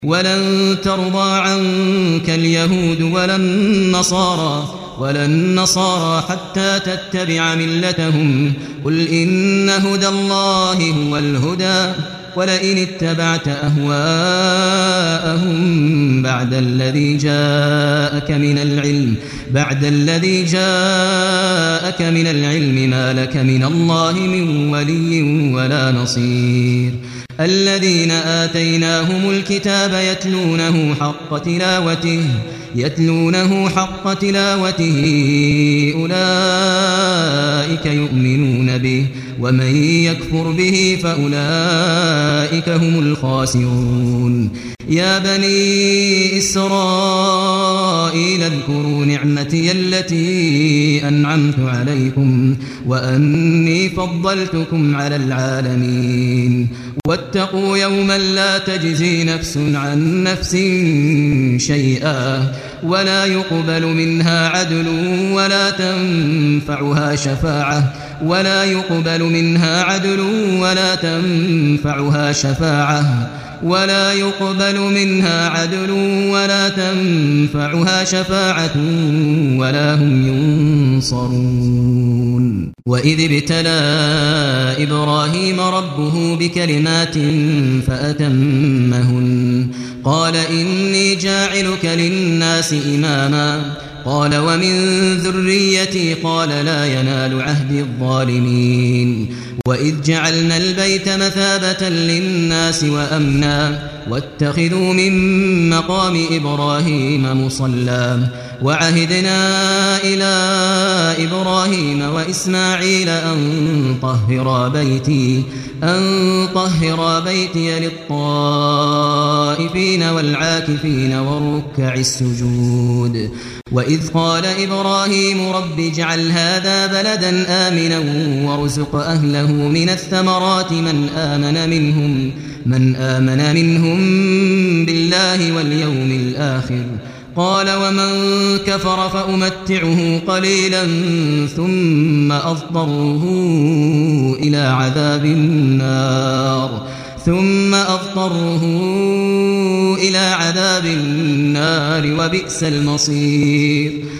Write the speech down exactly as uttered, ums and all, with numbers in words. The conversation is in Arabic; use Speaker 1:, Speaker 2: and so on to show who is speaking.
Speaker 1: ولن ترضى عنك اليهود ولا النصارى ولا النصارى حتى تتبع ملتهم قل إن هدى الله هو الهدى ولئن اتبعت أهواءهم بعد الذي جاءك من العلم بعد الذي جاءك من العلم ما لك من الله من ولي ولا نصير الذين آتيناهم الكتاب يتلونه حق تلاوته يتلونه حق تلاوته أولئك يؤمنون به ومن يكفر به فأولئك هم الخاسرون يا بني إسرائيل اذكروا نعمتي التي أنعمت عليكم وأني فضلتكم على العالمين واتقوا يوما لا تجزي نفس عن نفس شيئا ولا يقبل منها عدل ولا تنفعها شفاعة ولا يقبل منها عدل ولا تنفعها شفاعة ولا يقبل منها عدل ولا تنفعها شفاعة ولا هم ينصرون وإذ ابتلى إبراهيم ربه بكلمات فأتمهن قال إني جاعلك للناس إماما قال ومن ذريتي قال لا ينال عهد الظالمين وإذ جعلنا البيت مثابة للناس وأمنا واتخذوا من مقام إبراهيم مصلى وعهدنا إلى إبراهيم وإسماعيل أن طهرا بيتي أن طهرا بيتي للطائفين والعاكفين والركع السجود وإذ قال إبراهيم رب اجعل هذا بلدا آمنا وارزق أهله من الثمرات من آمن منهم من آمن منهم بالله واليوم الآخر قال ومن كفر فأمتعه قليلا ثم أضطره إلى عذاب النار ثم أضطره إلى عذاب النار وبئس المصير